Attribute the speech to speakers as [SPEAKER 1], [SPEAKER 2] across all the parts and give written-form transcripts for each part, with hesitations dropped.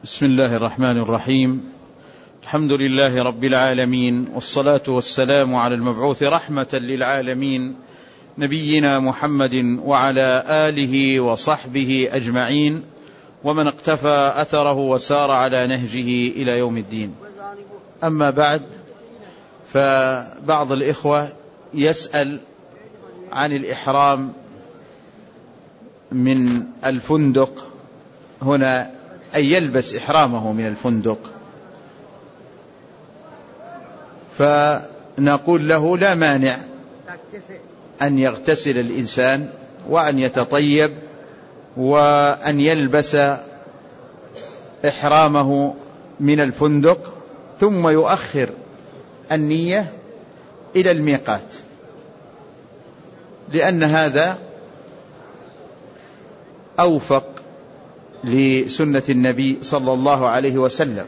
[SPEAKER 1] بسم الله الرحمن الرحيم. الحمد لله رب العالمين، والصلاة والسلام على المبعوث رحمة للعالمين نبينا محمد وعلى آله وصحبه أجمعين، ومن اقتفى أثره وسار على نهجه إلى يوم الدين. أما بعد، فبعض الإخوة يسأل عن الإحرام من الفندق هنا، أن يلبس إحرامه من الفندق، فنقول له لا مانع أن يغتسل الإنسان وأن يتطيب وأن يلبس إحرامه من الفندق، ثم يؤخر النية إلى الميقات، لأن هذا أوفق لسنة النبي صلى الله عليه وسلم.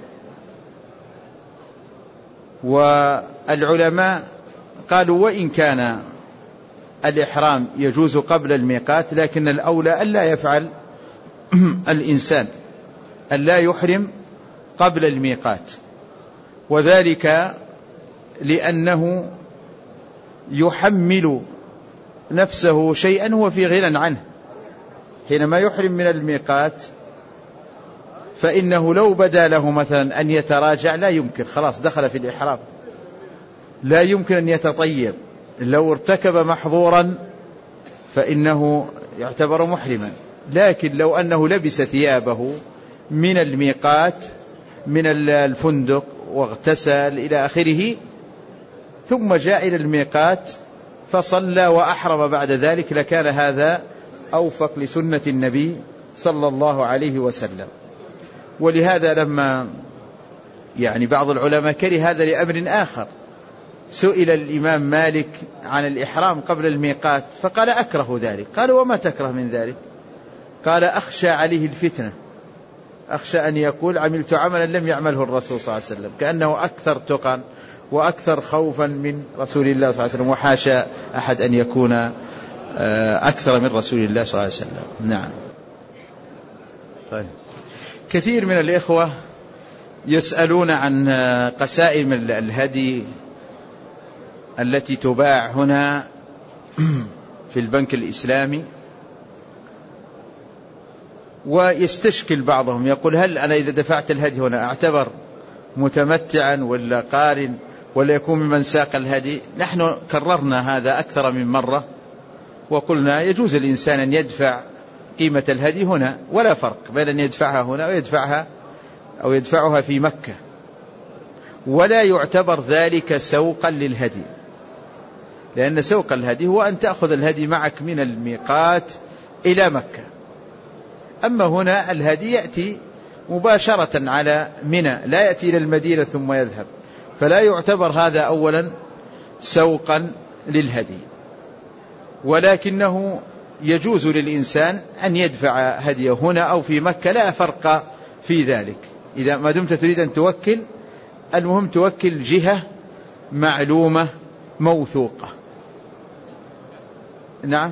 [SPEAKER 1] والعلماء قالوا وإن كان الإحرام يجوز قبل الميقات، لكن الأولى ألا يفعل الإنسان، ألا يحرم قبل الميقات، وذلك لأنه يحمل نفسه شيئا هو في غنى عنه. حينما يحرم من الميقات فإنه لو بدا له مثلا أن يتراجع لا يمكن، خلاص دخل في الإحرام، لا يمكن أن يتطيب. لو ارتكب محظورا فإنه يعتبر محرما، لكن لو أنه لبس ثيابه من الميقات من الفندق واغتسل إلى آخره، ثم جاء إلى الميقات فصلى وأحرم بعد ذلك، لكان هذا أوفق لسنة النبي صلى الله عليه وسلم. ولهذا لما بعض العلماء كره هذا لأمر آخر، سئل الإمام مالك عن الإحرام قبل الميقات فقال أكره ذلك. قال وما تكره من ذلك؟ قال أخشى عليه الفتنة، أخشى أن يقول عملت عملا لم يعمله الرسول صلى الله عليه وسلم، كأنه أكثر تقى وأكثر خوفا من رسول الله صلى الله عليه وسلم، وحاشا أحد أن يكون أكثر من رسول الله صلى الله عليه وسلم. نعم. طيب، كثير من الإخوة يسألون عن قسائم الهدي التي تباع هنا في البنك الإسلامي، ويستشكل بعضهم يقول هل أنا إذا دفعت الهدي هنا أعتبر متمتعا ولا قارن ولا يكون ممن ساق الهدي؟ نحن كررنا هذا أكثر من مرة وقلنا يجوز الإنسان أن يدفع قيمة الهدي هنا، ولا فرق بين أن يدفعها هنا أو يدفعها في مكة، ولا يعتبر ذلك سوقا للهدي، لأن سوق الهدي هو أن تأخذ الهدي معك من الميقات إلى مكة. أما هنا الهدي يأتي مباشرة على منى، لا يأتي إلى المدينة ثم يذهب، فلا يعتبر هذا أولا سوقا للهدي، ولكنه يجوز للإنسان أن يدفع هديه هنا أو في مكة، لا فرق في ذلك. إذا ما دمت تريد أن توكل، المهم توكل جهة معلومة موثوقة. نعم.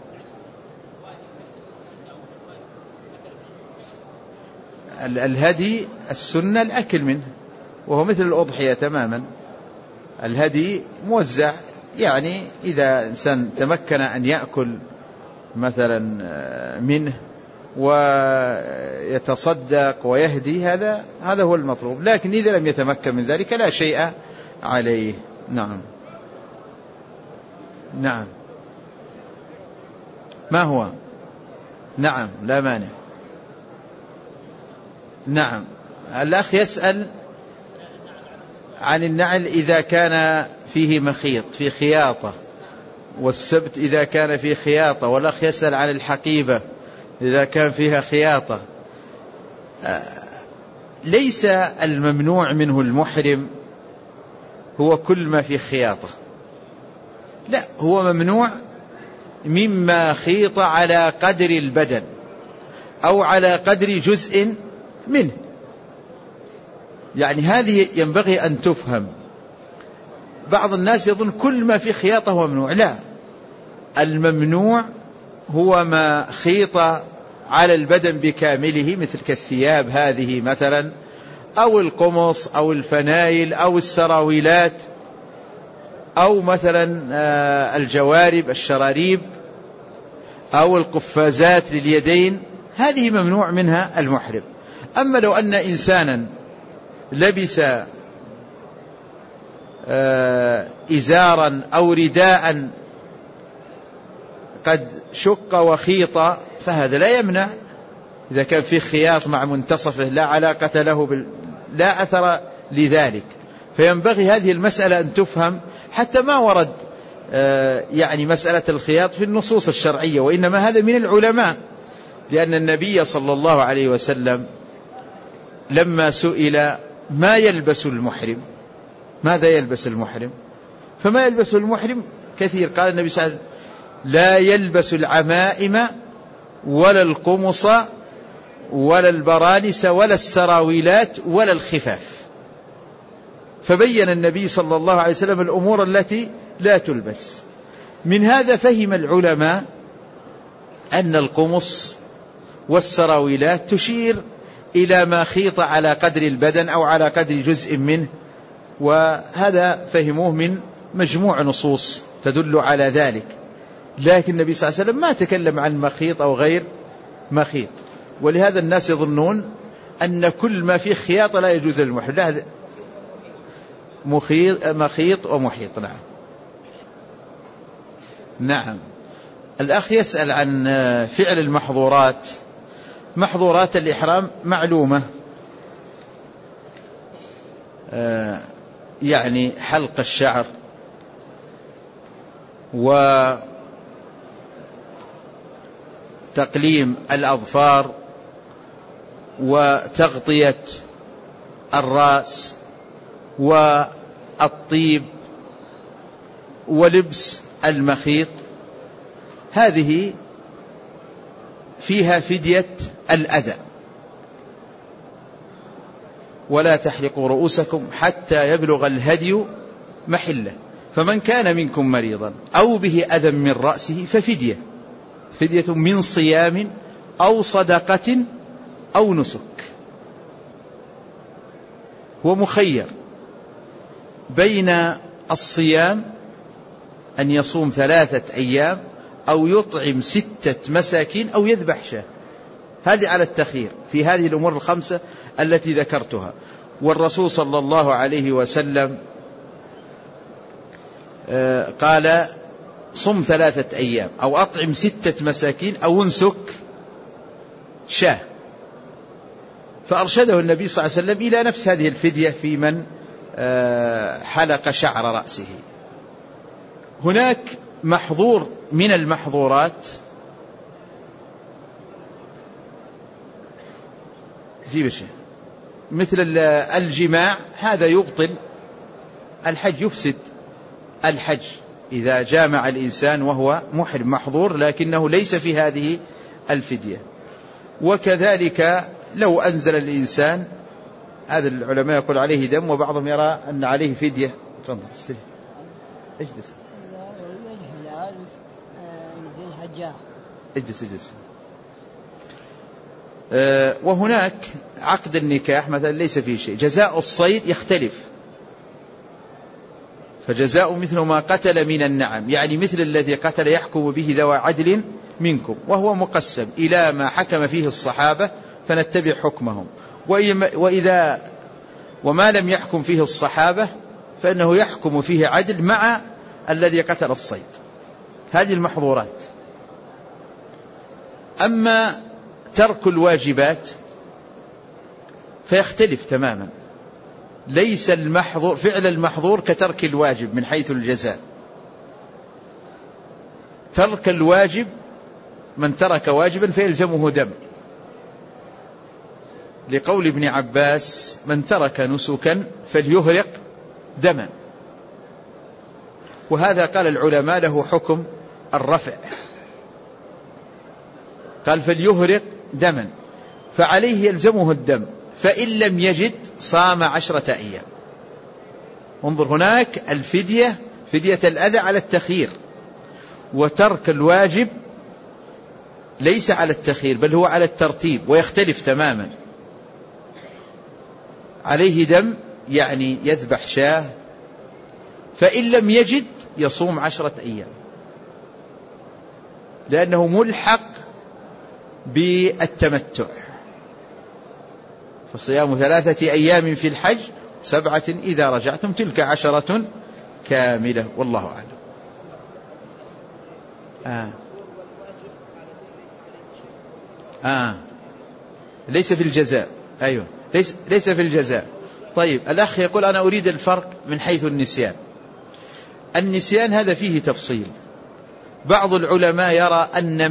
[SPEAKER 1] الهدي السنة الأكل منه، وهو مثل الأضحية تماما. الهدي موزع، إذا إنسان تمكن أن يأكل مثلا منه ويتصدق ويهدي، هذا هو المطلوب، لكن إذا لم يتمكن من ذلك لا شيء عليه. نعم. نعم. ما هو؟ نعم، لا مانع. نعم. الأخ يسأل عن النعل إذا كان فيه مخيط، في خياطة، والسبت إذا كان فيه خياطة، والأخ يسأل عن الحقيبة إذا كان فيها خياطة. ليس الممنوع منه المحرم هو كل ما فيه خياطة، لا، هو ممنوع مما خيط على قدر البدن أو على قدر جزء منه. هذه ينبغي أن تفهم. بعض الناس يظن كل ما في خياطة هو ممنوع، لا، الممنوع هو ما خيط على البدن بكامله مثل كالثياب هذه مثلا، أو القمص أو الفنايل أو السراويلات، أو مثلا الجوارب الشراريب أو القفازات لليدين، هذه ممنوع منها المحرم. أما لو أن إنسانا لبس إزارا أو رداء قد شق وخيط فهذا لا يمنع، إذا كان فيه خياط مع منتصفه لا علاقة له لا أثر لذلك. فينبغي هذه المسألة أن تفهم، حتى ما ورد يعني مسألة الخياط في النصوص الشرعية، وإنما هذا من العلماء، لأن النبي صلى الله عليه وسلم لما سئل ما يلبس المحرم، ماذا يلبس المحرم؟ فما يلبس المحرم كثير. قال النبي صلى الله عليه وسلم لا يلبس العمائم ولا القمص ولا البرانس ولا السراويلات ولا الخفاف. فبين النبي صلى الله عليه وسلم الأمور التي لا تلبس. من هذا فهم العلماء أن القمص والسراويلات تشير إلى ما خيط على قدر البدن أو على قدر جزء منه، وهذا فهموه من مجموع نصوص تدل على ذلك. لكن النبي صلى الله عليه وسلم ما تكلم عن مخيط أو غير مخيط، ولهذا الناس يظنون أن كل ما فيه خياطة لا يجوز للمحرم. لا، مخيط ومحيط. نعم. الأخ يسأل عن فعل المحظورات. محظورات الإحرام معلومة، يعني حلق الشعر وتقليم الأظفار وتغطية الرأس والطيب ولبس المخيط، هذه فيها فدية الأذى. ولا تحلقوا رؤوسكم حتى يبلغ الهدي محله، فمن كان منكم مريضا أو به أذى من رأسه ففدية من صيام أو صدقة أو نسك. هو مخير بين الصيام أن يصوم 3 أيام أو يطعم 6 مساكين أو يذبح شاة، هذه على التخيير في هذه الأمور ال5 التي ذكرتها. والرسول صلى الله عليه وسلم قال صم 3 أيام أو أطعم 6 مساكين أو انسك شاة، فأرشده النبي صلى الله عليه وسلم إلى نفس هذه الفدية في من حلق شعر رأسه. هناك محظور من المحظورات مثل الجماع، هذا يبطل الحج، يفسد الحج إذا جامع الإنسان وهو محرم، محظور لكنه ليس في هذه الفدية. وكذلك لو أنزل الإنسان، هذا العلماء يقول عليه دم، وبعضهم يرى أن عليه فدية. تفضل استلم اجلس اجلس. وهناك عقد النكاح مثلا ليس فيه شيء. جزاء الصيد يختلف، فجزاء مثل ما قتل من النعم، يعني مثل الذي قتل يحكم به ذوى عدل منكم، وهو مقسم إلى ما حكم فيه الصحابة فنتبع حكمهم، وما لم يحكم فيه الصحابة فإنه يحكم فيه عدل مع الذي قتل الصيد. هذه المحظورات. أما ترك الواجبات فيختلف تماما، ليس المحظور فعل المحظور كترك الواجب من حيث الجزاء. ترك الواجب من ترك واجبا فيلزمه دم، لقول ابن عباس من ترك نسكا فليهرق دما، وهذا قال العلماء له حكم الرفع، قال فليهرق دما، فعليه يلزمه الدم، فإن لم يجد صام 10 أيام. انظر، هناك الفدية فدية الأذى على التخيير، وترك الواجب ليس على التخيير بل هو على الترتيب ويختلف تماما. عليه دم يعني يذبح شاه، فإن لم يجد يصوم 10 أيام، لأنه ملحق بالتمتع. فصيام 3 أيام في الحج 7 إذا رجعتم تلك 10 كاملة، والله أعلم. ليس في الجزاء. أيوة، ليس في الجزاء. طيب، الأخ يقول أنا أريد الفرق من حيث النسيان. النسيان هذا فيه تفصيل. بعض العلماء يرى أن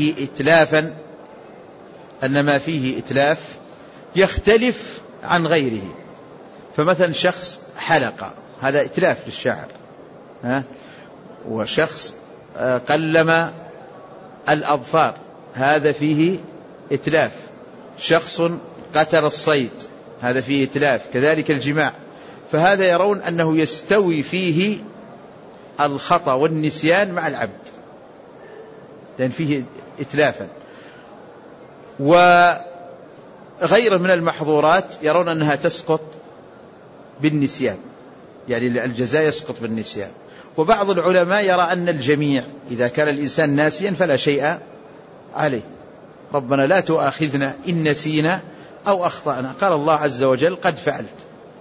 [SPEAKER 1] ما فيه إتلاف يختلف عن غيره. فمثلا شخص حلق، هذا إتلاف للشعر، وشخص قلم الأظفار، هذا فيه إتلاف. شخص قتل الصيد، هذا فيه إتلاف. كذلك الجماع. فهذا يرون أنه يستوي فيه الخطأ والنسيان مع العبد، لأن فيه إتلافا. وغير من المحظورات يرون أنها تسقط بالنسيان، يعني الجزاء يسقط بالنسيان. وبعض العلماء يرى أن الجميع إذا كان الإنسان ناسيا فلا شيء عليه. ربنا لا تؤاخذنا إن نسينا أو أخطأنا، قال الله عز وجل قد فعلت.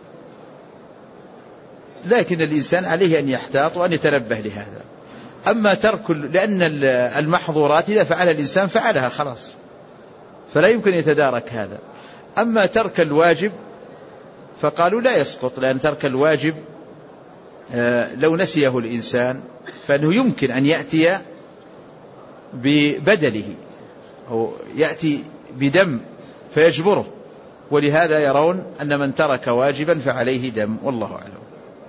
[SPEAKER 1] لكن الإنسان عليه أن يحتاط وأن يتنبه لهذا. أما لأن المحظورات إذا فعل الإنسان فعلها خلاص، فلا يمكن يتدارك هذا. أما ترك الواجب فقالوا لا يسقط، لأن ترك الواجب لو نسيه الإنسان فإنه يمكن أن يأتي ببدله أو يأتي بدم فيجبره. ولهذا يرون أن من ترك واجبا فعليه دم، والله أعلم.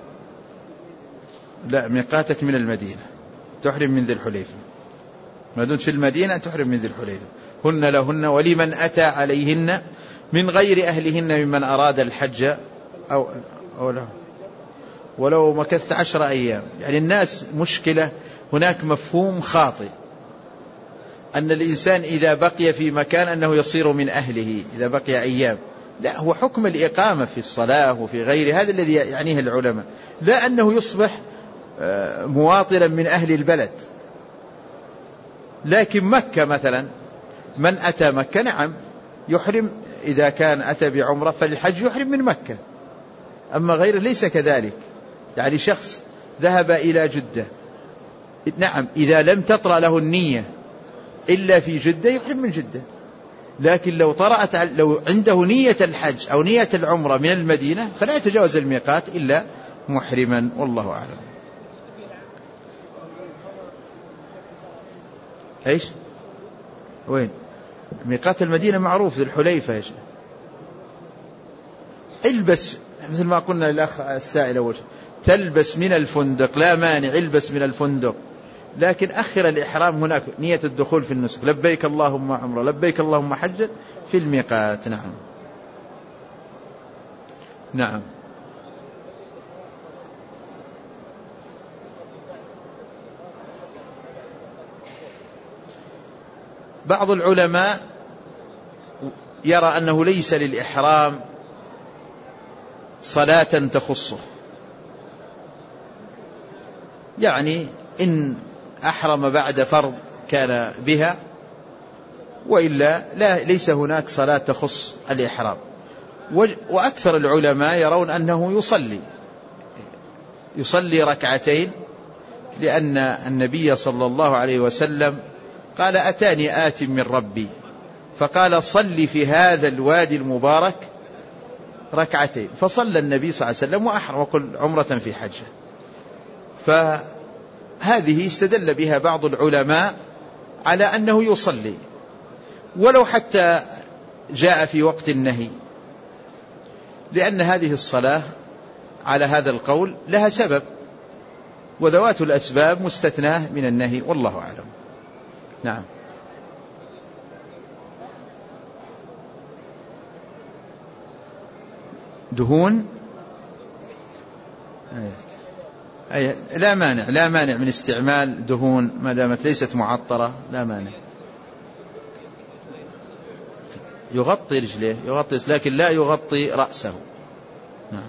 [SPEAKER 1] لا، ميقاتك من المدينة، تحرم من ذي الحليفة. ما دمت في المدينة تحرم من ذي الحليفة. هن لهن ولمن أتى عليهن من غير أهلهن ممن أراد الحج أو له، ولو مكثت 10 أيام. يعني الناس مشكلة، هناك مفهوم خاطئ أن الإنسان إذا بقي في مكان أنه يصير من أهله إذا بقي أيام. لا، هو حكم الإقامة في الصلاة وفي غير هذا الذي يعنيه العلماء، لا أنه يصبح مواطنا من أهل البلد. لكن مكة مثلا، من أتى مكة نعم يحرم، إذا كان أتى بعمرة فالحج يحرم من مكة. أما غيره ليس كذلك. يعني شخص ذهب إلى جدة، نعم إذا لم تطرأ له النية إلا في جدة يحرم من جدة. لكن لو عنده نية الحج أو نية العمرة من المدينة فلا يتجاوز الميقات إلا محرما، والله أعلم. إيش؟ وين؟ ميقات المدينة معروف، ذي الحليفة. إيش؟ البس مثل ما قلنا للأخ السائل أول شيء، تلبس من الفندق لا مانع، البس من الفندق، لكن أخر الإحرام هناك نية الدخول في النسك، لبيك اللهم عمرة لبيك اللهم حجا في الميقات. نعم نعم. بعض العلماء يرى أنه ليس للإحرام صلاة تخصه، يعني إن أحرم بعد فرض كان بها، وإلا ليس هناك صلاة تخص الإحرام. وأكثر العلماء يرون أنه يصلي 2 لأن النبي صلى الله عليه وسلم قال أتاني آت من ربي فقال صلي في هذا الوادي المبارك 2، فصلى النبي صلى الله عليه وسلم وأحرم وكل عمرة في حجه. فهذه استدل بها بعض العلماء على أنه يصلي ولو حتى جاء في وقت النهي، لأن هذه الصلاة على هذا القول لها سبب، وذوات الأسباب مستثناة من النهي، والله أعلم. نعم. دهون لا مانع من استعمال دهون ما دامت ليست معطرة، لا مانع. يغطي رجليه، يغطي لكن لا يغطي رأسه. نعم.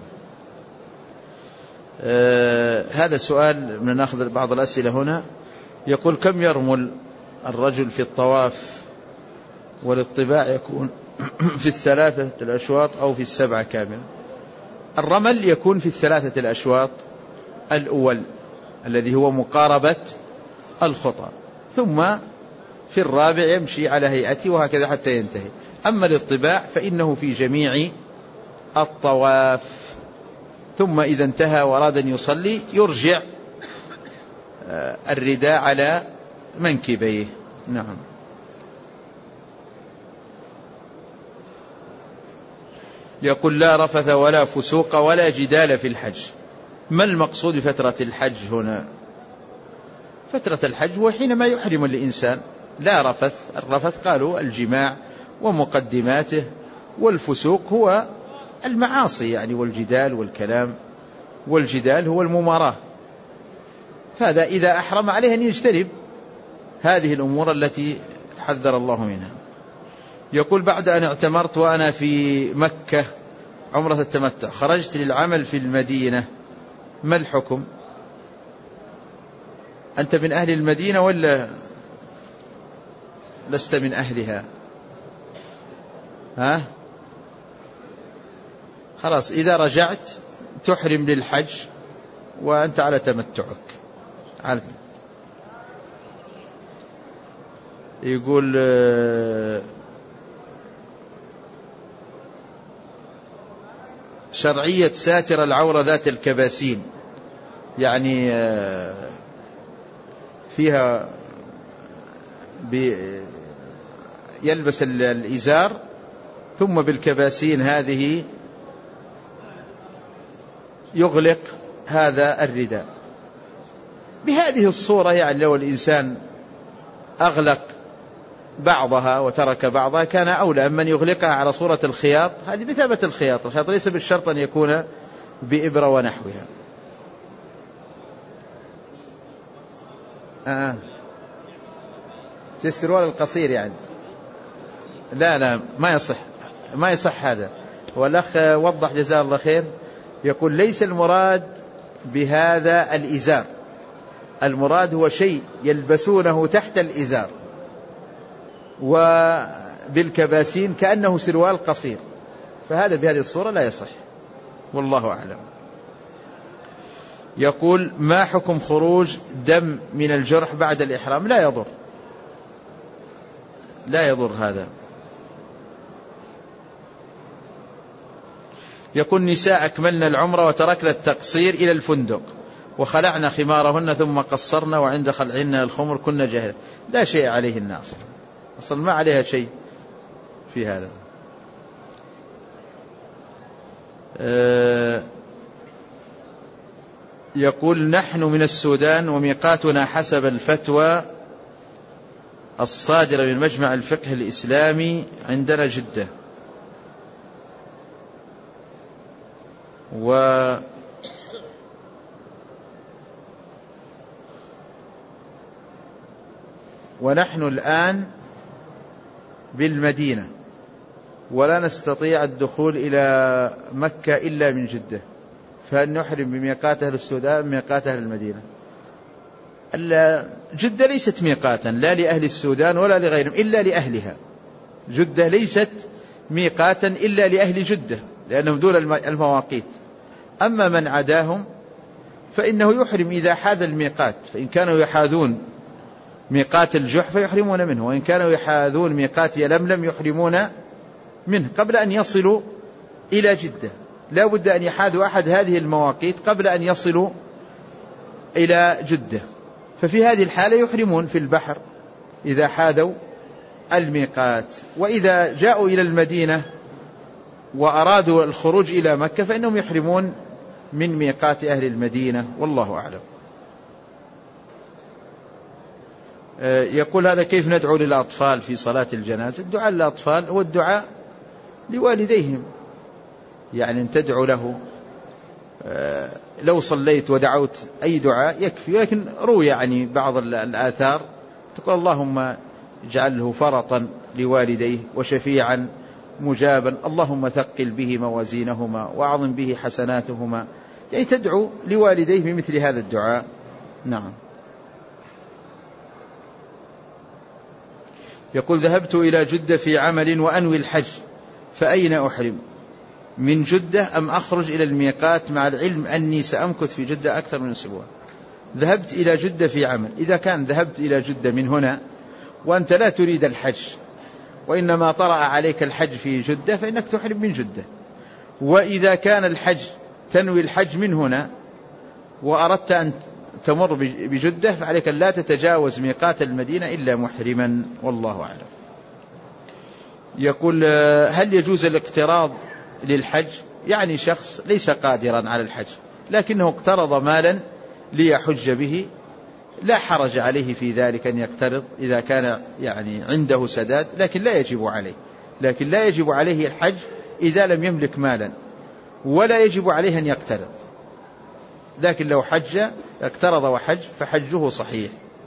[SPEAKER 1] هذا سؤال، من نأخذ بعض الأسئلة هنا. يقول: كم يرمل الرجل في الطواف؟ والاطباع يكون في 3 الأشواط أو في 7 كاملة؟ الرمل يكون في 3 الأشواط الأول الذي هو مقاربة الخطى، ثم في الرابع يمشي على هيئته وهكذا حتى ينتهي. أما الاطباع فإنه في جميع الطواف، ثم إذا انتهى وأراد أن يصلي يرجع الرداء على منكبيه. نعم. يقول: لا رفث ولا فسوق ولا جدال في الحج. ما المقصود بفترة الحج هنا؟ فترة الحج هو حينما يحرم الإنسان. لا رفث، الرفث قالوا الجماع ومقدماته، والفسوق هو المعاصي يعني، والجدال والكلام، والجدال هو المماراة. فهذا إذا أحرم عليه أن يجتنب هذه الأمور التي حذر الله منها. يقول: بعد أن اعتمرت وأنا في مكة عمرة التمتع، خرجت للعمل في المدينة، ما الحكم؟ أنت من أهل المدينة ولا لست من أهلها؟ خلاص، إذا رجعت تحرم للحج وأنت على تمتعك. يقول: شرعية ساتر العورة ذات الكباسين، يعني فيها يلبس الإزار ثم بالكباسين هذه يغلق هذا الرداء. بهذه الصورة يعني لو الإنسان أغلق بعضها وترك بعضها كان أولى من يغلقها على صورة الخياط. هذه بثابة الخياط ليس بالشرط أن يكون بإبرة ونحوها. السروال القصير يعني لا ما يصح هذا. والأخ وضح جزاه الله خير، يقول: ليس المراد بهذا الإزار، المراد هو شيء يلبسونه تحت الإزار وبالكباسين كأنه سروال قصير، فهذا بهذه الصورة لا يصح، والله أعلم. يقول: ما حكم خروج دم من الجرح بعد الإحرام؟ لا يضر هذا. يقول: نساء أكملنا العمرة وتركنا التقصير إلى الفندق وخلعنا خمارهن ثم قصرنا، وعند خلعهن الخمر كنا جاهل. لا شيء عليهن أصلا ما عليها شيء في هذا. يقول: نحن من السودان وميقاتنا حسب الفتوى الصادرة من مجمع الفقه الإسلامي عندنا جدة، ونحن الآن بالمدينة ولا نستطيع الدخول إلى مكة إلا من جدة، فهل نحرم بميقات أهل السودان ميقات أهل المدينة؟ جدة ليست ميقاتا لا لأهل السودان ولا لغيرهم إلا لأهلها. جدة ليست ميقاتا إلا لأهل جدة لأنهم دون المواقيت. أما من عداهم فإنه يحرم إذا حاذ الميقات، فإن كانوا يحاذون ميقات الجحفة يحرمون منه، وإن كانوا يحاذون ميقات يلملم يحرمون منه قبل أن يصلوا إلى جدة. لا بد أن يحاذوا أحد هذه المواقيت قبل أن يصلوا إلى جدة، ففي هذه الحالة يحرمون في البحر إذا حاذوا الميقات. وإذا جاءوا إلى المدينة وأرادوا الخروج إلى مكة فإنهم يحرمون من ميقات أهل المدينة، والله أعلم. يقول: هذا كيف ندعو للأطفال في صلاة الجنازة؟ الدعاء للأطفال هو الدعاء لوالديهم، يعني أن تدعو له. لو صليت ودعوت أي دعاء يكفي، لكن روي يعني بعض الآثار تقول: اللهم اجعله فرطا لوالديه وشفيعا مجابا، اللهم ثقل به موازينهما وأعظم به حسناتهما، يعني تدعو لوالديه بمثل هذا الدعاء. نعم. يقول ذهبت إلى جدة في عمل وأنوي الحج، فأين أحرم؟ من جدة أم أخرج إلى الميقات مع العلم أني سأمكث في جدة أكثر من أسبوع؟ ذهبت إلى جدة في عمل، إذا كان ذهبت إلى جدة من هنا وأنت لا تريد الحج وإنما طرأ عليك الحج في جدة فإنك تحرم من جدة. وإذا كان الحج تنوي الحج من هنا وأردت أن تمر بجدة فعليك لا تتجاوز ميقات المدينة إلا محرما، والله أعلم. يقول هل يجوز الاقتراض للحج؟ يعني شخص ليس قادرا على الحج لكنه اقترض مالا ليحج به، لا حرج عليه في ذلك أن يقترض إذا كان يعني عنده سداد، لكن لا يجب عليه الحج إذا لم يملك مالا، ولا يجب عليه أن يقترض، لكن لو حج اقترض وحج فحجه صحيح.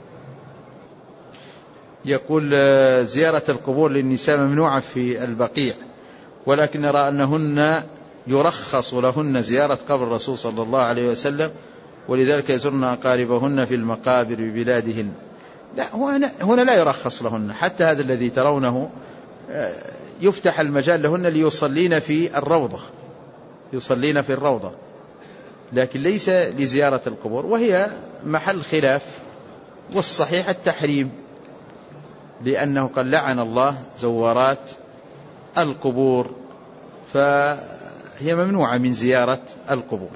[SPEAKER 1] يقول زيارة القبور للنساء ممنوعة في البقيع، ولكن نرى أنهن يرخص لهن زيارة قبر الرسول صلى الله عليه وسلم، ولذلك يزرن أقاربهن في المقابر ببلادهن. لا، هنا لا يرخص لهن، حتى هذا الذي ترونه يفتح المجال لهن ليصلين في الروضة، لكن ليس لزيارة القبور، وهي محل خلاف، والصحيح التحريم، لأنه قد لعن الله زوارات القبور، فهي ممنوعة من زيارة القبور.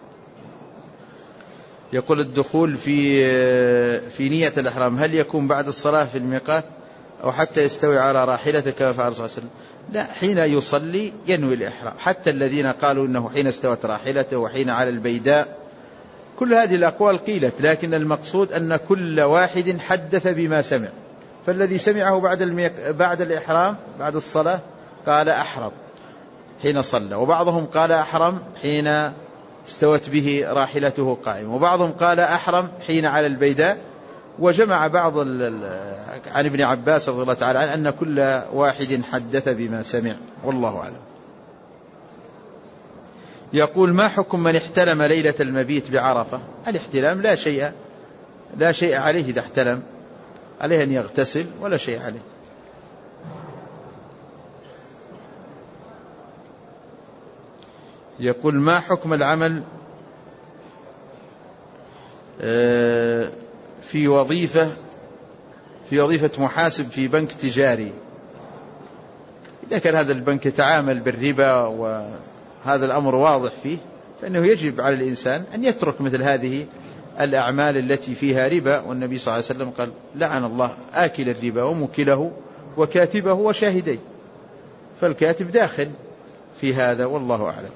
[SPEAKER 1] يقول الدخول في نية الإحرام هل يكون بعد الصلاة في الميقات أو حتى يستوي على راحلته كما فعل صلى الله عليه وسلم؟ لا، حين يصلي ينوي الإحرام، حتى الذين قالوا إنه حين استوت راحلته وحين على البيداء، كل هذه الأقوال قيلت، لكن المقصود أن كل واحد حدث بما سمع، فالذي سمعه بعد الإحرام بعد الصلاة قال أحرم حين صلى، وبعضهم قال أحرم حين استوت به راحلته قائمة، وبعضهم قال أحرم حين على البيداء، وجمع بعض عن ابن عباس رضي الله تعالى عنه أن كل واحد حدث بما سمع، والله أعلم. يقول ما حكم من احتلم ليلة المبيت بعرفة؟ الاحتلام لا شيء عليه، إذا احتلم عليه أن يغتسل ولا شيء عليه. يقول ما حكم العمل في وظيفة محاسب في بنك تجاري؟ إذا كان هذا البنك يتعامل بالربا وهذا الأمر واضح فيه، فإنه يجب على الإنسان أن يترك مثل هذه الأعمال التي فيها ربا، والنبي صلى الله عليه وسلم قال لعن الله آكل الربا وموكله وكاتبه وشاهديه، فالكاتب داخل في هذا، والله أعلم.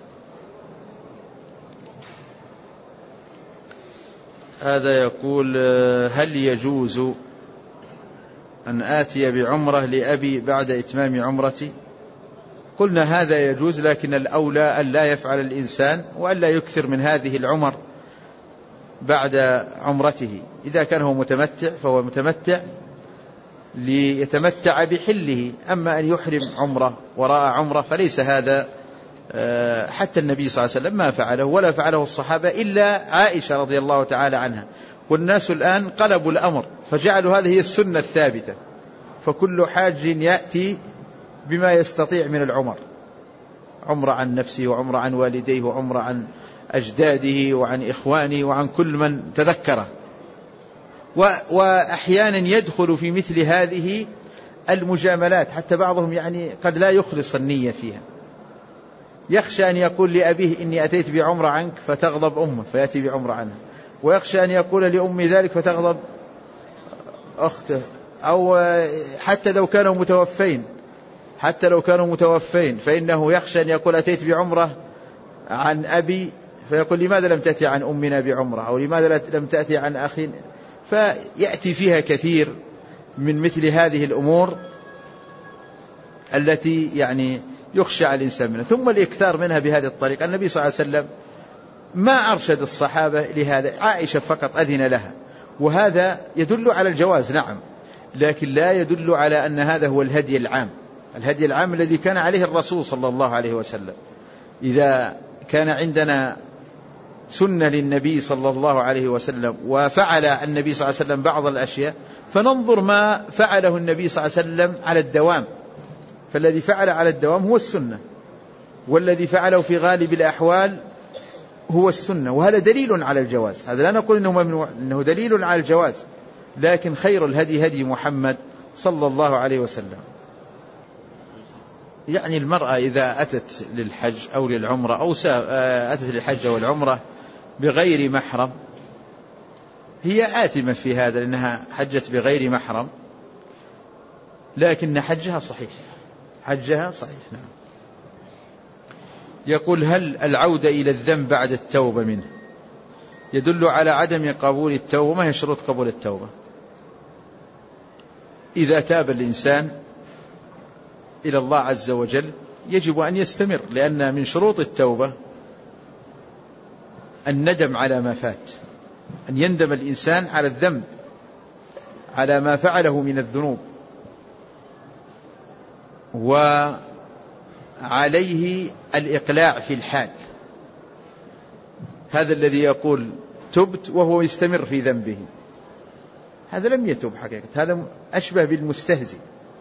[SPEAKER 1] هذا يقول هل يجوز أن آتي بعمرة لأبي بعد إتمام عمرتي؟ قلنا هذا يجوز، لكن الأولى أن لا يفعل الإنسان وأن لا يكثر من هذه العمر بعد عمرته. إذا كان هو متمتع فهو متمتع ليتمتع بحله، أما أن يحرم عمره وراء عمره فليس هذا، حتى النبي صلى الله عليه وسلم ما فعله ولا فعله الصحابة إلا عائشة رضي الله تعالى عنها، والناس الآن قلبوا الأمر فجعلوا هذه السنة الثابتة، فكل حاج يأتي بما يستطيع من العمر، عمر عن نفسه وعمر عن والديه وعمر عن أجداده وعن إخوانه وعن كل من تذكره، وأحيانا يدخل في مثل هذه المجاملات، حتى بعضهم يعني قد لا يخلص النية فيها، يخشى أن يقول لأبيه إني أتيت بعمر عنك فتغضب أمه فيأتي بعمر عنها، ويخشى أن يقول لأمي ذلك فتغضب أخته، أو حتى لو كانوا متوفين فإنه يخشى أن يقول أتيت بعمرة عن أبي فيقول لماذا لم تأتي عن أمنا بعمرة، أو لماذا لم تأتي عن أخي، فيأتي فيها كثير من مثل هذه الأمور التي يعني يخشى على الإنسان منها. ثم الإكثار منها بهذه الطريقة، النبي صلى الله عليه وسلم ما أرشد الصحابة لهذا، عائشة فقط أذن لها، وهذا يدل على الجواز نعم، لكن لا يدل على أن هذا هو الهدي العام، الهدي العام الذي كان عليه الرسول صلى الله عليه وسلم. إذا كان عندنا سنة للنبي صلى الله عليه وسلم وفعل النبي صلى الله عليه وسلم بعض الأشياء، فننظر ما فعله النبي صلى الله عليه وسلم على الدوام، فالذي فعل على الدوام هو السنة، والذي فعله في غالب الأحوال هو السنة، وهذا دليل على الجواز. هذا لا نقول إنه ممنوع، إنه دليل على الجواز، لكن خير الهدي هدي محمد صلى الله عليه وسلم. يعني المرأة إذا أتت للحج أو للعمرة أو أتت للحج أو العمرة بغير محرم هي آثمة في هذا، لأنها حجت بغير محرم، لكن حجها صحيح، حجها صحيح. نعم. يقول: هل العودة إلى الذنب بعد التوبة منه يدل على عدم قبول التوبة؟ ما هي شروط قبول التوبة؟ إذا تاب الإنسان إلى الله عز وجل يجب أن يستمر، لأن من شروط التوبة الندم على ما فات، أن يندم الإنسان على الذنب، على ما فعله من الذنوب، وعليه الإقلاع في الحال. هذا الذي يقول تبت وهو يستمر في ذنبه، هذا لم يتوب حقيقة، هذا أشبه بالمستهزئ.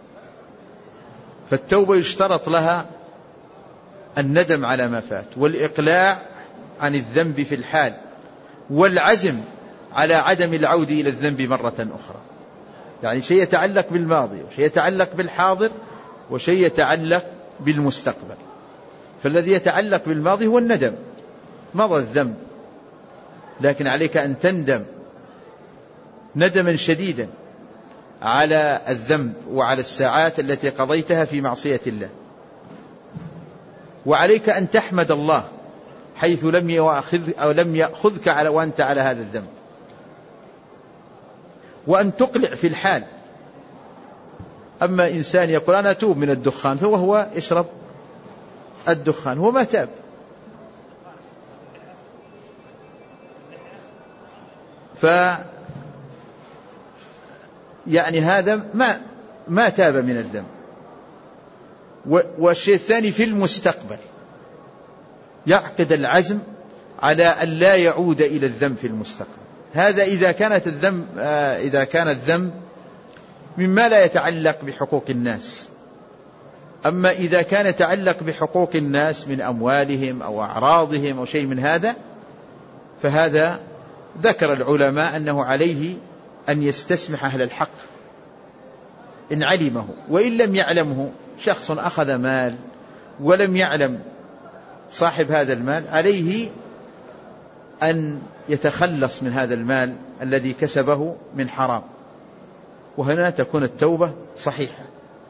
[SPEAKER 1] فالتوبة يشترط لها الندم على ما فات، والإقلاع عن الذنب في الحال، والعزم على عدم العودة إلى الذنب مرة أخرى. يعني شيء يتعلق بالماضي، وشيء يتعلق بالحاضر، وشيء يتعلق بالمستقبل. فالذي يتعلق بالماضي هو الندم، مضى الذنب، لكن عليك أن تندم ندما شديدا على الذنب وعلى الساعات التي قضيتها في معصية الله، وعليك أن تحمد الله حيث لم يأخذك وأنت على هذا الذنب، وأن تقلع في الحال. أما إنسان يقول أنا أتوب من الدخان وهو يشرب الدخان، هو ما تاب. يعني هذا ما تاب من الذنب. والشيء الثاني في المستقبل يعقد العزم على أن لا يعود إلى الذنب في المستقبل. هذا إذا كان الذنب مما لا يتعلق بحقوق الناس. أما إذا كان يتعلق بحقوق الناس من أموالهم أو أعراضهم أو شيء من هذا، فهذا ذكر العلماء أنه عليه أن يستسمح أهل الحق إن علمه، وإن لم يعلمه. شخص أخذ مال ولم يعلم صاحب هذا المال، عليه أن يتخلص من هذا المال الذي كسبه من حرام، وهنا تكون التوبة صحيحة.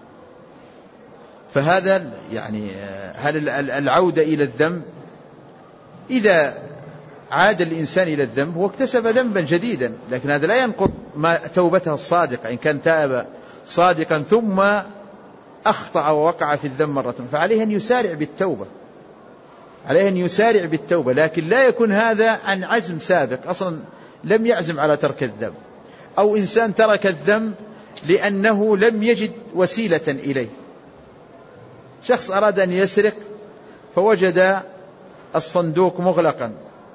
[SPEAKER 1] فهذا يعني هل العودة إلى الذنب، إذا عاد الإنسان إلى الذنب هو اكتسب ذنبا جديدا، لكن هذا لا ينقض توبته الصادقة. إن كان تاب صادقا ثم أخطأ ووقع في الذنب مرة، فعليه أن يسارع بالتوبة، عليه أن يسارع بالتوبة، لكن لا يكون هذا عن عزم سابق، أصلا لم يعزم على ترك الذنب. أو إنسان ترك الذنب لأنه لم يجد وسيلة إليه. شخص أراد أن يسرق فوجد الصندوق مغلقا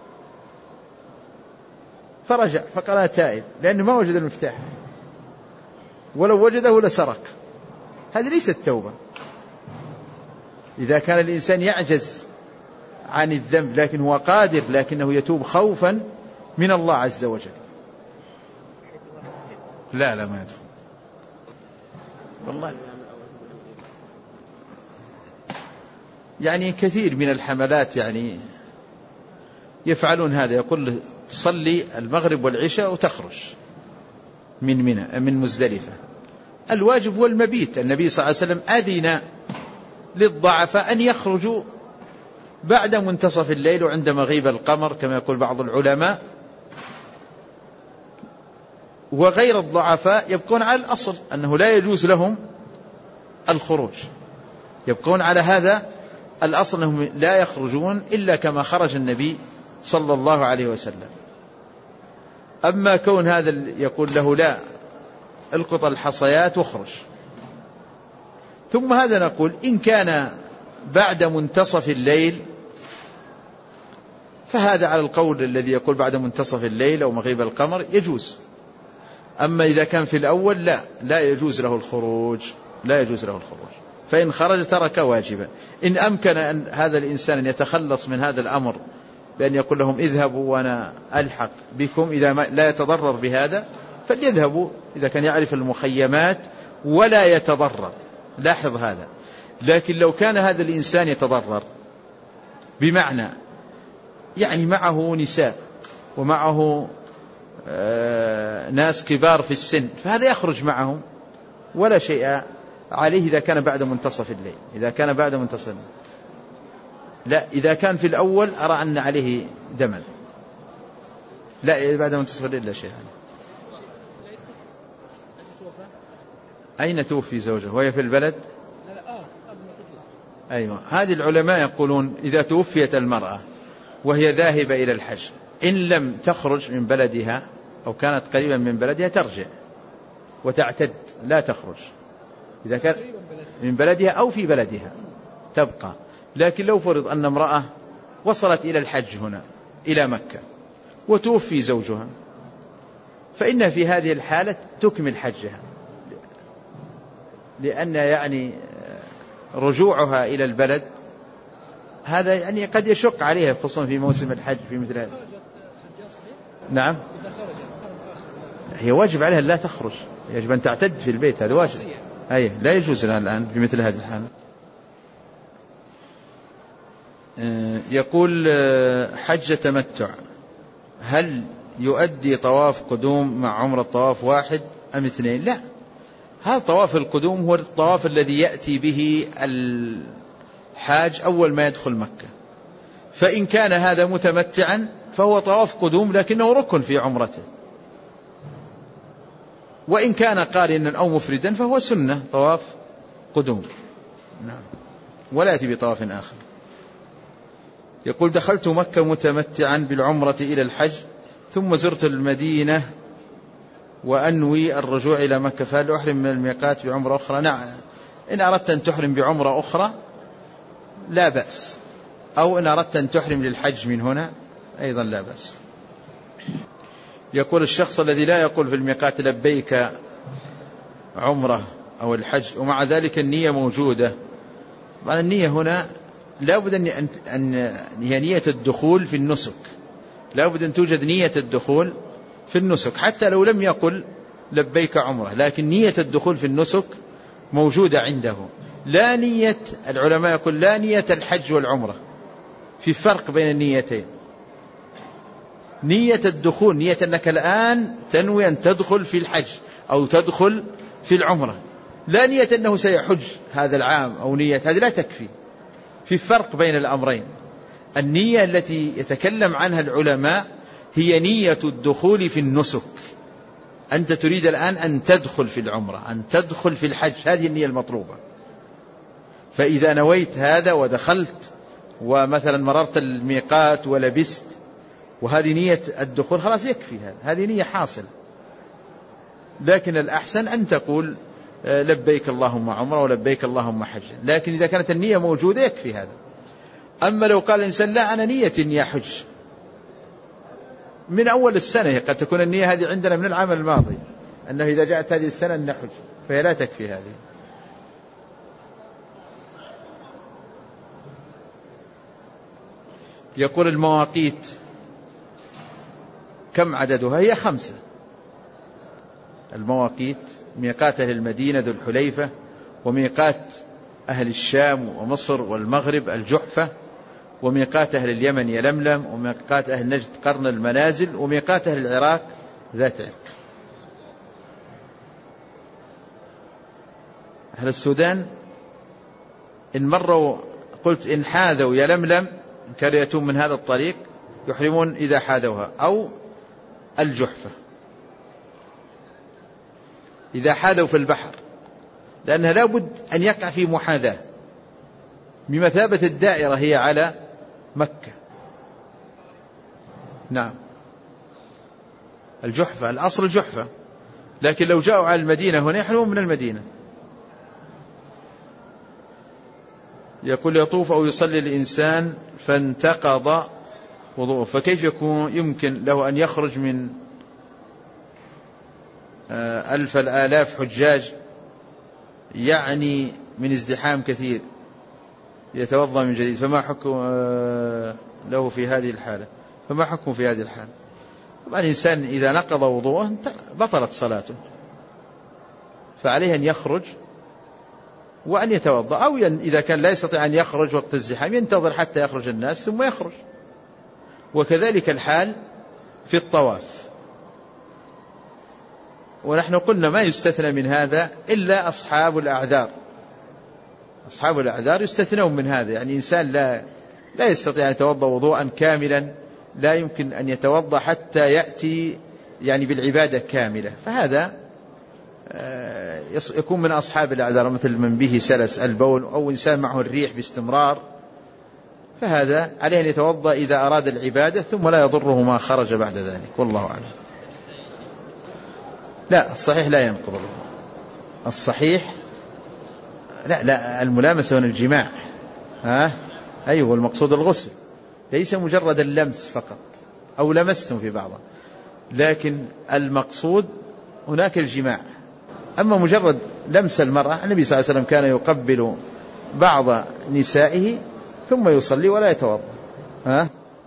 [SPEAKER 1] فرجع فقال تائب، لأنه ما وجد المفتاح، ولو وجده لسرق. هذه ليست توبة. إذا كان الإنسان يعجز عن الذنب لكن هو قادر، لكنه يتوب خوفا من الله عز وجل. لا ما يدخل والله. يعني كثير من الحملات يعني يفعلون هذا، يقول تصلي المغرب والعشاء وتخرج من مزدلفة. الواجب هو المبيت. النبي صلى الله عليه وسلم أذن للضعفاء أن يخرجوا بعد منتصف الليل وعند مغيب القمر كما يقول بعض العلماء، وغير الضعفاء يبقون على الأصل أنه لا يجوز لهم الخروج، يبقون على هذا الأصل أنهم لا يخرجون إلا كما خرج النبي صلى الله عليه وسلم. أما كون هذا يقول له لا القط الحصيات واخرج، ثم هذا نقول إن كان بعد منتصف الليل فهذا على القول الذي يقول بعد منتصف الليل أو مغيب القمر يجوز. أما إذا كان في الأول لا يجوز له الخروج، لا يجوز له الخروج، فإن خرج ترك واجبا. إن أمكن أن هذا الإنسان أن يتخلص من هذا الأمر بأن يقول لهم اذهبوا وأنا ألحق بكم إذا لا يتضرر بهذا فليذهبوا، إذا كان يعرف المخيمات ولا يتضرر. لاحظ هذا. لكن لو كان هذا الإنسان يتضرر بمعنى يعني معه نساء ومعه ناس كبار في السن فهذا يخرج معهم ولا شيء عليه إذا كان بعد منتصف الليل. إذا كان بعد منتصف الليل لا، إذا كان في الأول أرى أن عليه دما، لا بعد منتصف الليل لا شيء عليه. أين توفي زوجه وهي في البلد؟ أيوة. هذه العلماء يقولون إذا توفيت المرأة وهي ذاهبة إلى الحج إن لم تخرج من بلدها أو كانت قريبا من بلدها ترجع وتعتد، لا تخرج. إذا كان من بلدها أو في بلدها تبقى. لكن لو فرض أن امرأة وصلت إلى الحج هنا إلى مكة وتوفي زوجها فإنها في هذه الحالة تكمل حجها، لأن يعني رجوعها إلى البلد هذا يعني قد يشق عليها خصوصا في موسم الحج في مثل هذا. نعم، هي واجب عليها لا تخرج، يجب أن تعتد في البيت، هذا واجب. أي لا يجوز لها الآن في مثل هذه الحالة. يقول حج تمتع هل يؤدي طواف قدوم مع عمرة طواف واحد أم اثنين؟ لا، هذا طواف القدوم هو الطواف الذي يأتي به الحاج أول ما يدخل مكة، فإن كان هذا متمتعا فهو طواف قدوم لكنه ركن في عمرته، وإن كان قارنا أو مفردا فهو سنة طواف قدوم. نعم، ولا يأتي بطواف آخر. يقول دخلت مكة متمتعا بالعمرة إلى الحج ثم زرت المدينة وأنوي الرجوع إلى مكة، فهل أحرم من الميقات بعمرة أخرى؟ نعم، إن أردت أن تحرم بعمرة أخرى لا بأس، أو إن أردت أن تحرم للحج من هنا أيضا لا بأس. يقول الشخص الذي لا يقول في الميقات لبيك عمرة أو الحج ومع ذلك النية موجودة، طبعا النية هنا لا بد أن هي نية الدخول في النسك، لا بد أن توجد نية الدخول في النسك حتى لو لم يقل لبيك عمرة، لكن نية الدخول في النسك موجودة عنده. لا نية، العلماء يقول لا نية الحج والعمرة، في فرق بين النيتين. نية الدخول نية أنك الآن تنوي أن تدخل في الحج أو تدخل في العمرة، لا نية أنه سيحج هذا العام أو نية هذه لا تكفي. في فرق بين الأمرين. النية التي يتكلم عنها العلماء هي نية الدخول في النسك، أنت تريد الآن أن تدخل في العمرة، أن تدخل في الحج، هذه النية المطلوبة. فإذا نويت هذا ودخلت ومثلا مررت الميقات ولبست وهذه نية الدخول خلاص يكفي، هذه نية حاصلة. لكن الأحسن أن تقول لبيك اللهم عمرة ولبيك اللهم حج، لكن إذا كانت النية موجودة يكفي هذا. أما لو قال الإنسان لا أنا نية إني أحج من أول السنة، قد تكون النية هذه عندنا من العام الماضي أنه إذا جاءت هذه السنة نحج، فهي لا تكفي هذه. يقول المواقيت كم عددها؟ هي 5 المواقيت: ميقات أهل المدينة ذو الحليفة، وميقات أهل الشام ومصر والمغرب الجحفة، وميقات أهل اليمن يلملم، وميقات أهل نجد قرن المنازل، وميقات أهل العراق ذات عرق. أهل السودان إن مروا قلت إن حاذوا يلملم إن كانوا يأتون من هذا الطريق يحرمون إذا حاذوها، أو الجحفة إذا حاذوا في البحر، لأنها لا بد أن يقع في محاذاة بمثابة الدائرة هي على مكة. نعم، الجحفة الأصل الجحفة، لكن لو جاءوا على المدينة هنا يحرمون من المدينة. يقول يطوف أو يصلي الإنسان فانتقض وضوءه، فكيف يمكن له أن يخرج من ألف الآلاف حجاج، يعني من ازدحام كثير، يتوضأ من جديد؟ فما حكم له في هذه الحالة؟ فما حكم في هذه الحالة؟ طبعا الإنسان إذا نقض وضوءه بطلت صلاته، فعليه أن يخرج وأن يتوضأ، أو إذا كان لا يستطيع أن يخرج وقت الزحام ينتظر حتى يخرج الناس ثم يخرج. وكذلك الحال في الطواف. ونحن قلنا ما يستثنى من هذا إلا أصحاب الأعذار. أصحاب الأعذار يستثنون من هذا، يعني إنسان لا يستطيع أن يتوضأ وضوءا كاملا، لا يمكن أن يتوضأ حتى يأتي يعني بالعبادة كاملة، فهذا يكون من أصحاب الأعذار، مثل من به سلس البول، أو إنسان معه الريح باستمرار، فهذا عليه أن يتوضأ إذا أراد العبادة ثم لا يضره ما خرج بعد ذلك، والله أعلم. لا، الصحيح لا ينقض الصحيح، لا الملامسة من الجماع، أيوه المقصود الغسل، ليس مجرد اللمس فقط، أو لمستم في بعضها، لكن المقصود هناك الجماع. أما مجرد لمس المرأة، النبي صلى الله عليه وسلم كان يقبل بعض نسائه ثم يصلي ولا يتوضأ،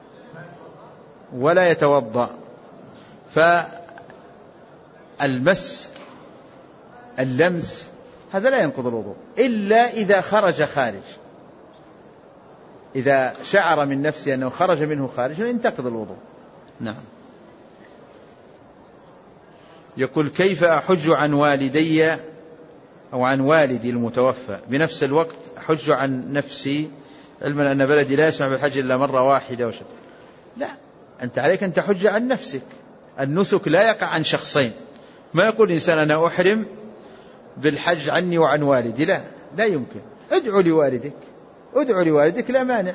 [SPEAKER 1] ولا يتوضأ. فالمس، اللمس هذا لا ينقض الوضوء إلا إذا خرج خارج، إذا شعر من نفسه أنه خرج منه خارج ينتقض الوضوء. نعم. يقول كيف أحج عن والدي أو عن والدي المتوفى بنفس الوقت أحج عن نفسي، علما أن بلدي لا يسمع بالحج إلا مرة واحدة لا، أنت عليك أن تحج عن نفسك. النسك لا يقع عن شخصين، ما يقول إنسان أنا أحرم بالحج عني وعن والدي، لا يمكن. ادعو لوالدك لا مانع،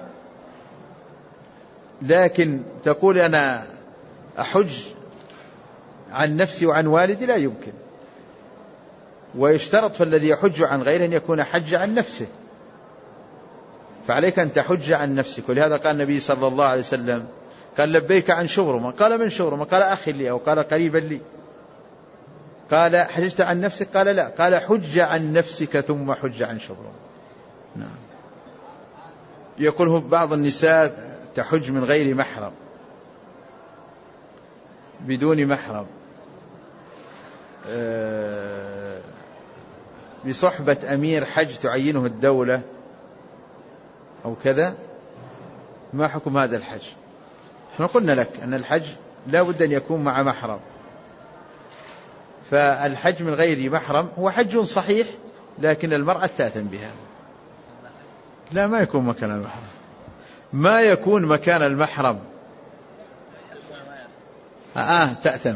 [SPEAKER 1] لكن تقول أنا أحج عن نفسي وعن والدي لا يمكن. ويشترط فالذي يحج عن غيره أن يكون حج عن نفسه، فعليك أن تحج عن نفسك. ولهذا قال النبي صلى الله عليه وسلم قال لبيك عن شبرمة، قال من شبرمة؟ قال أخي لي أو قال قريبا لي. قال حججت عن نفسك؟ قال لا. قال حج عن نفسك ثم حج عن شبرمة. نعم. يقول بعض النساء تحج من غير محرم، بدون محرم، بصحبة أمير حج تعينه الدولة أو كذا، ما حكم هذا الحج؟ احنا قلنا لك أن الحج لا بد أن يكون مع محرم، فالحج من غير محرم هو حج صحيح، لكن المرأة تأثم بهذا. لا، ما يكون مكان المحرم، ما يكون مكان المحرم. تأثم.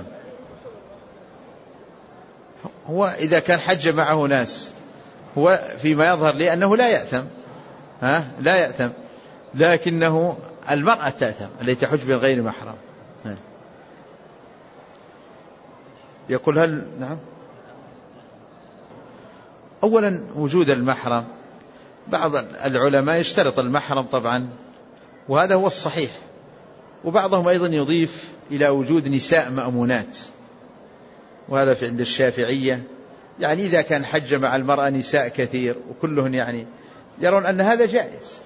[SPEAKER 1] هو إذا كان حج معه ناس، هو فيما يظهر لي أنه لا يأثم، لا يأثم، لكنه المرأة تأثم التي تحج من غير محرم. يقول هل نعم. أولا وجود المحرم، بعض العلماء يشترط المحرم طبعا، وهذا هو الصحيح، وبعضهم أيضا يضيف إلى وجود نساء مأمونات، وهذا في عند الشافعية، يعني إذا كان حج مع المرأة نساء كثير وكلهن يعني يرون أن هذا جائز،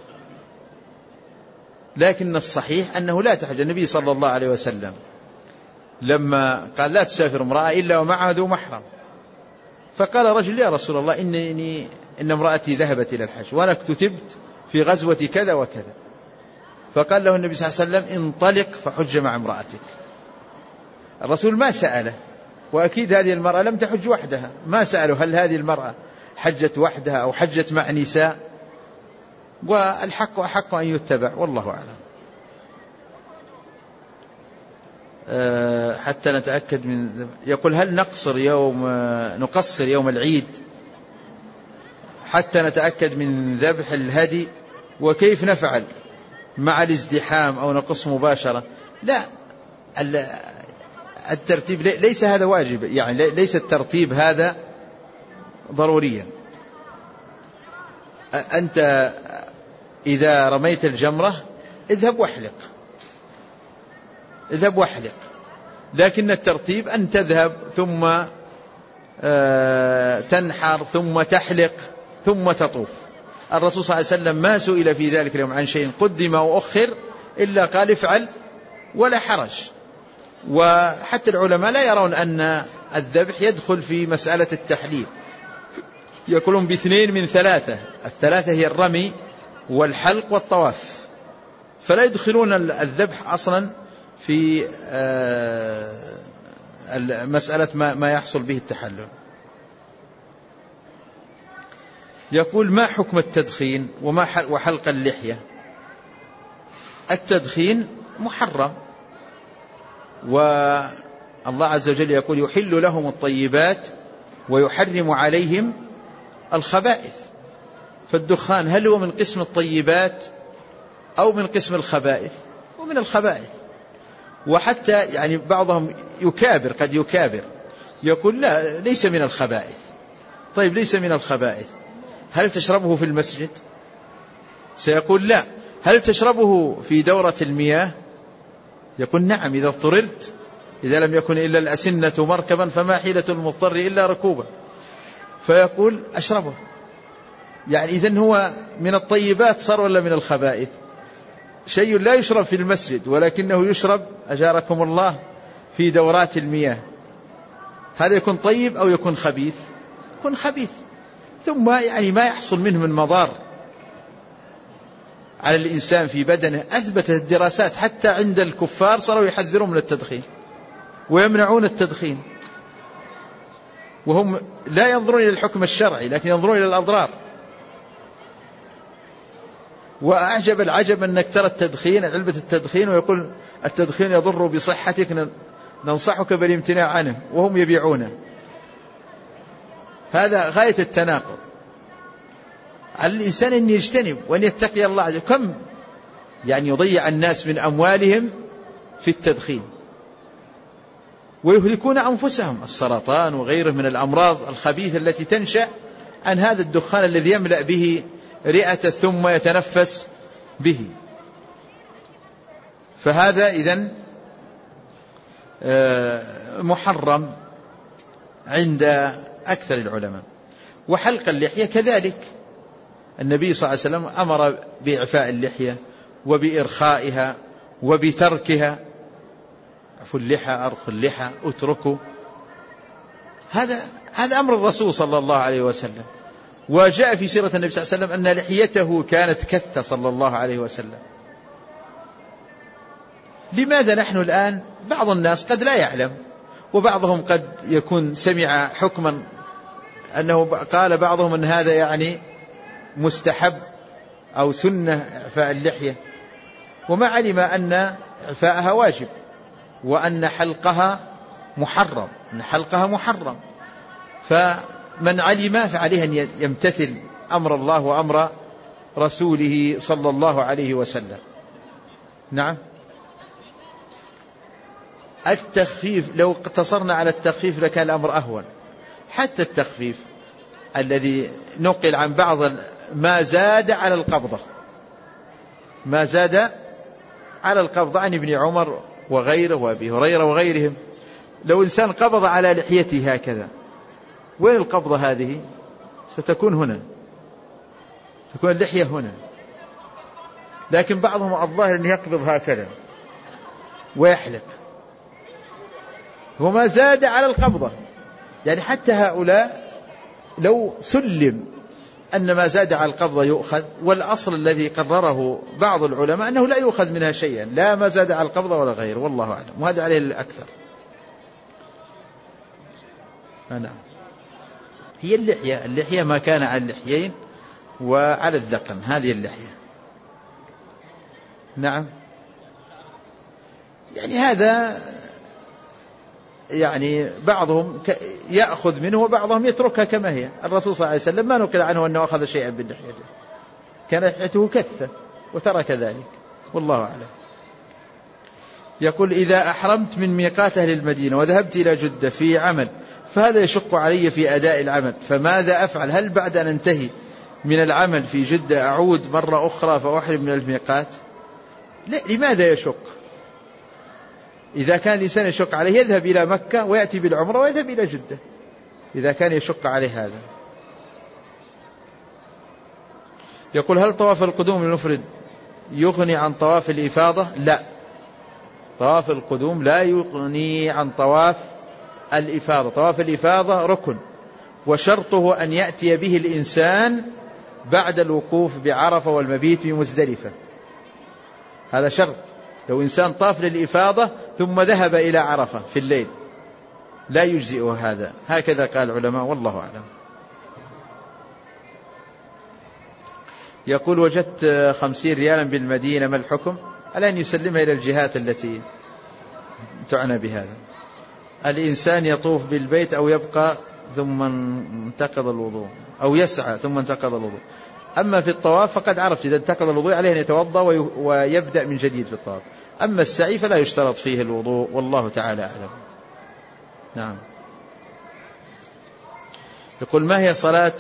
[SPEAKER 1] لكن الصحيح أنه لا تحج. النبي صلى الله عليه وسلم لما قال لا تسافر امرأة إلا ومعها ذو محرم، فقال رجل يا رسول الله إن امرأتي ذهبت إلى الحج وأنا كتبت في غزوة كذا وكذا، فقال له النبي صلى الله عليه وسلم انطلق فحج مع امرأتك. الرسول ما سأله، وأكيد هذه المرأة لم تحج وحدها، ما سأله هل هذه المرأة حجت وحدها أو حجت مع نساء، والحق أحق أن يتبع، والله أعلم. حتى نتأكد من. يقول هل نقصر يوم العيد حتى نتأكد من ذبح الهدي، وكيف نفعل مع الازدحام أو نقص مباشرة؟ لا، الترتيب ليس هذا واجب، يعني ليس الترتيب هذا ضروريا. أنت إذا رميت الجمرة اذهب واحلق، لكن الترتيب أن تذهب ثم تنحر ثم تحلق ثم تطوف. الرسول صلى الله عليه وسلم ما سئل في ذلك اليوم عن شيء قدم أو أخر إلا قال افعل ولا حرج. وحتى العلماء لا يرون أن الذبح يدخل في مسألة التحليل، يقولون باثنين من ثلاثة، الثلاثة هي الرمي والحلق والطواف، فلا يدخلون الذبح أصلا في مسألة ما يحصل به التحلل. يقول ما حكم التدخين وحلق اللحية؟ التدخين محرم، والله عز وجل يقول يحل لهم الطيبات ويحرم عليهم الخبائث. فالدخان هل هو من قسم الطيبات أو من قسم الخبائث؟ ومن الخبائث. وحتى يعني بعضهم يكابر، قد يكابر يقول لا ليس من الخبائث. طيب ليس من الخبائث، هل تشربه في المسجد؟ سيقول لا. هل تشربه في دورة المياه؟ يقول نعم إذا اضطررت، إذا لم يكن إلا الأسنة مركبا فما حيلة المضطر إلا ركوبا. فيقول أشربه. يعني إذن هو من الطيبات صار ولا من الخبائث؟ شيء لا يشرب في المسجد ولكنه يشرب أجاركم الله في دورات المياه، هذا يكون طيب أو يكون خبيث؟ يكون خبيث. ثم يعني ما يحصل منه من مضار على الإنسان في بدنه. أثبتت الدراسات حتى عند الكفار صاروا يحذرون من التدخين ويمنعون التدخين، وهم لا ينظرون إلى الحكم الشرعي لكن ينظرون إلى الأضرار. وأعجب العجب أنك ترى التدخين، علبة التدخين، ويقول التدخين يضر بصحتك ننصحك بالامتناع عنه، وهم يبيعونه. هذا غاية التناقض. على الإنسان أن يجتنب وأن يتقي الله عز وجل. كم يعني يضيع الناس من أموالهم في التدخين ويهلكون أنفسهم، السرطان وغيره من الأمراض الخبيثة التي تنشأ عن هذا الدخان الذي يملأ به رئته ثم يتنفس به. فهذا إذن محرم عند أكثر العلماء. وحلق اللحية كذلك، النبي صلى الله عليه وسلم أمر بإعفاء اللحية وبإرخائها وبتركها. اعفوا اللحى، أرخوا اللحى، اتركوا. هذا أمر الرسول صلى الله عليه وسلم. وجاء في سيرة النبي صلى الله عليه وسلم أن لحيته كانت كثة صلى الله عليه وسلم. لماذا نحن الآن بعض الناس قد لا يعلم، وبعضهم قد يكون سمع حكما أنه قال بعضهم أن هذا يعني مستحب أو سنة إعفاء اللحية، وما علم أن إعفاءها واجب وأن حلقها محرم، فمن علم فعليه أن يمتثل أمر الله وأمر رسوله صلى الله عليه وسلم. نعم. التخفيف لو اقتصرنا على التخفيف لكان الأمر أهون. حتى التخفيف الذي نقل عن بعض ما زاد على القبضة عن ابن عمر وغيره وأبي هريرة وغيرهم، لو إنسان قبض على لحيته هكذا، وين القبضة هذه؟ ستكون هنا، تكون اللحية هنا، لكن بعضهم الظاهر أن يقبض هكذا ويحلق، وما زاد على القبضة. يعني حتى هؤلاء لو سلم أن ما زاد على القبضة يؤخذ، والأصل الذي قرره بعض العلماء أنه لا يؤخذ منها شيئا، لا ما زاد على القبضة ولا غيره، والله أعلم، وهذا عليه الأكثر. نعم. هي اللحية ما كان على اللحيين وعلى الذقن، هذه اللحية. نعم. يعني هذا يعني بعضهم يأخذ منه وبعضهم يتركها كما هي. الرسول صلى الله عليه وسلم ما نقل عنه أنه أخذ شيئا باللحية، كان لحيته كثة وترك ذلك، والله أعلم. يقول إذا أحرمت من ميقات أهل المدينة وذهبت إلى جدة في عمل، فهذا يشق علي في أداء العمل، فماذا أفعل؟ هل بعد أن أنتهي من العمل في جدة أعود مرة أخرى فأحرم من الميقات؟ لا، لماذا يشق؟ إذا كان الإنسان يشق عليه يذهب إلى مكة ويأتي بالعمرة ويذهب إلى جدة، إذا كان يشق عليه هذا. يقول: هل طواف القدوم المفرد يغني عن طواف الإفاضة؟ لا، طواف القدوم لا يغني عن طواف الإفاضة. طواف الإفاضة ركن، وشرطه أن يأتي به الإنسان بعد الوقوف بعرفة والمبيت في مزدلفة، هذا شرط. لو إنسان طاف للإفاضة ثم ذهب إلى عرفة في الليل لا يجزئه هذا، هكذا قال العلماء والله أعلم. يقول: وجدت 50 ريالا بالمدينة، ما الحكم؟ على أن يسلمها إلى الجهات التي تعنى بهذا. الإنسان يطوف بالبيت أو يبقى ثم انتقض الوضوء، أو يسعى ثم انتقض الوضوء. أما في الطواف فقد عرفت إذا انتقض الوضوء عليه أن يتوضأ ويبدأ من جديد في الطواف. أما السعي فلا يشترط فيه الوضوء، والله تعالى أعلم. نعم. يقول: ما هي صلاة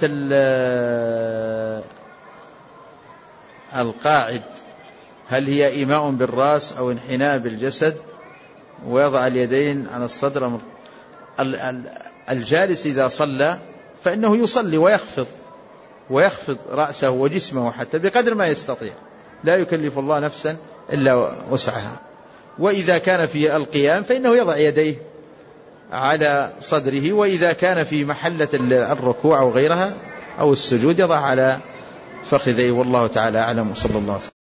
[SPEAKER 1] القاعد؟ هل هي إيماء بالرأس أو انحناء بالجسد ويضع اليدين على الصدر؟ الجالس إذا صلى فإنه يصلي ويخفض رأسه وجسمه حتى بقدر ما يستطيع، لا يكلف الله نفسا إلا وسعها. وإذا كان في القيام فإنه يضع يديه على صدره، وإذا كان في محلة الركوع أو غيرها أو السجود يضع على فخذيه، والله تعالى أعلم. وصلى الله عليه وسلم.